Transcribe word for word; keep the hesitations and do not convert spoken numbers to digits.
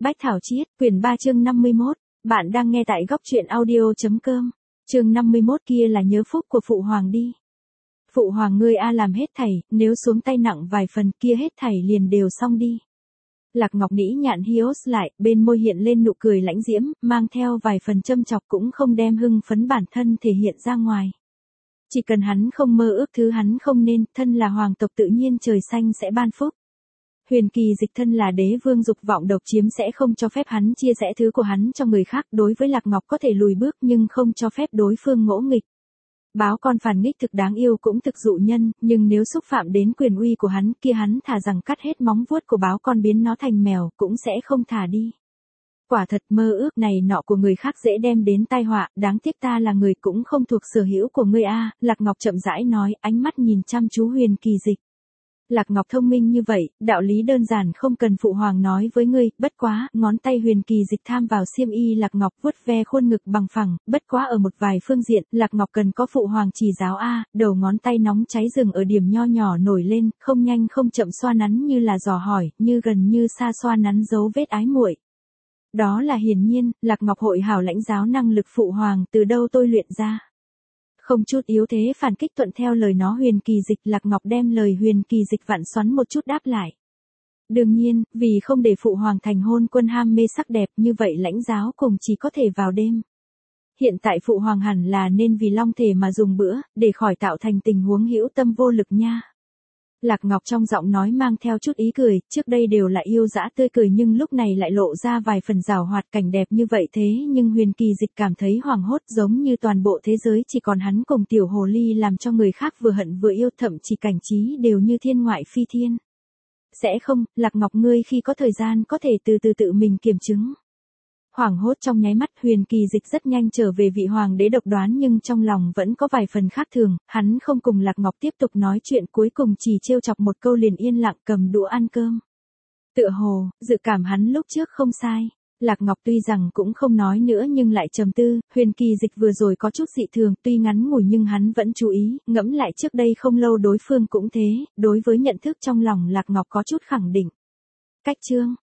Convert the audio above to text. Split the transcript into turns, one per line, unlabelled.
Bách Thảo Chiết, quyển ba chương năm mươi mốt, bạn đang nghe tại góc truyện audio.com. Chương năm mươi mốt kia là nhớ phúc của phụ hoàng đi. Phụ hoàng ngươi a làm hết thảy, nếu xuống tay nặng vài phần kia hết thảy liền đều xong đi. Lạc Ngọc nĩ nhạn hiếu lại, bên môi hiện lên nụ cười lãnh diễm, mang theo vài phần châm chọc cũng không đem hưng phấn bản thân thể hiện ra ngoài. Chỉ cần hắn không mơ ước thứ hắn không nên, thân là hoàng tộc tự nhiên trời xanh sẽ ban phúc. Huyền Kỳ Dịch thân là đế vương dục vọng độc chiếm sẽ không cho phép hắn chia sẻ thứ của hắn cho người khác, đối với Lạc Ngọc có thể lùi bước nhưng không cho phép đối phương ngỗ nghịch. Báo con phản nghịch thực đáng yêu cũng thực dụ nhân, nhưng nếu xúc phạm đến quyền uy của hắn kia hắn thà rằng cắt hết móng vuốt của báo con biến nó thành mèo cũng sẽ không thả đi. Quả thật mơ ước này nọ của người khác dễ đem đến tai họa, đáng tiếc ta là người cũng không thuộc sở hữu của ngươi a. Lạc Ngọc chậm rãi nói, ánh mắt nhìn chăm chú Huyền Kỳ Dịch. Lạc Ngọc thông minh như vậy, đạo lý đơn giản không cần phụ hoàng nói với ngươi, bất quá, ngón tay Huyền Kỳ Dịch tham vào xiêm y Lạc Ngọc vuốt ve khuôn ngực bằng phẳng, bất quá ở một vài phương diện, Lạc Ngọc cần có phụ hoàng chỉ giáo a. Đầu ngón tay nóng cháy dừng ở điểm nho nhỏ nổi lên, không nhanh không chậm xoa nắn như là dò hỏi, như gần như xa xoa nắn dấu vết ái muội. Đó là hiển nhiên, Lạc Ngọc hội hảo lãnh giáo năng lực phụ hoàng từ đâu tôi luyện ra. Không chút yếu thế phản kích thuận theo lời nó Huyền Kỳ Dịch, Lạc Ngọc đem lời Huyền Kỳ Dịch vặn xoắn một chút đáp lại. Đương nhiên, vì không để phụ hoàng thành hôn quân ham mê sắc đẹp như vậy lãnh giáo cùng chỉ có thể vào đêm. Hiện tại phụ hoàng hẳn là nên vì long thể mà dùng bữa, để khỏi tạo thành tình huống hữu tâm vô lực nha. Lạc Ngọc trong giọng nói mang theo chút ý cười, trước đây đều là yêu dã tươi cười nhưng lúc này lại lộ ra vài phần giảo hoạt cảnh đẹp như vậy thế nhưng Huyền Kỳ Dịch cảm thấy hoảng hốt giống như toàn bộ thế giới chỉ còn hắn cùng tiểu hồ ly làm cho người khác vừa hận vừa yêu thậm chí cảnh trí đều như thiên ngoại phi thiên. Sẽ không, Lạc Ngọc ngươi khi có thời gian có thể từ từ tự mình kiểm chứng. Hoảng hốt trong nháy mắt Huyền Kỳ Dịch rất nhanh trở về vị hoàng đế độc đoán nhưng trong lòng vẫn có vài phần khác thường, hắn không cùng Lạc Ngọc tiếp tục nói chuyện cuối cùng chỉ trêu chọc một câu liền yên lặng cầm đũa ăn cơm. Tựa hồ, dự cảm hắn lúc trước không sai. Lạc Ngọc tuy rằng cũng không nói nữa nhưng lại trầm tư, Huyền Kỳ Dịch vừa rồi có chút dị thường tuy ngắn ngủi nhưng hắn vẫn chú ý, ngẫm lại trước đây không lâu đối phương cũng thế, đối với nhận thức trong lòng Lạc Ngọc có chút khẳng định. Cách chương,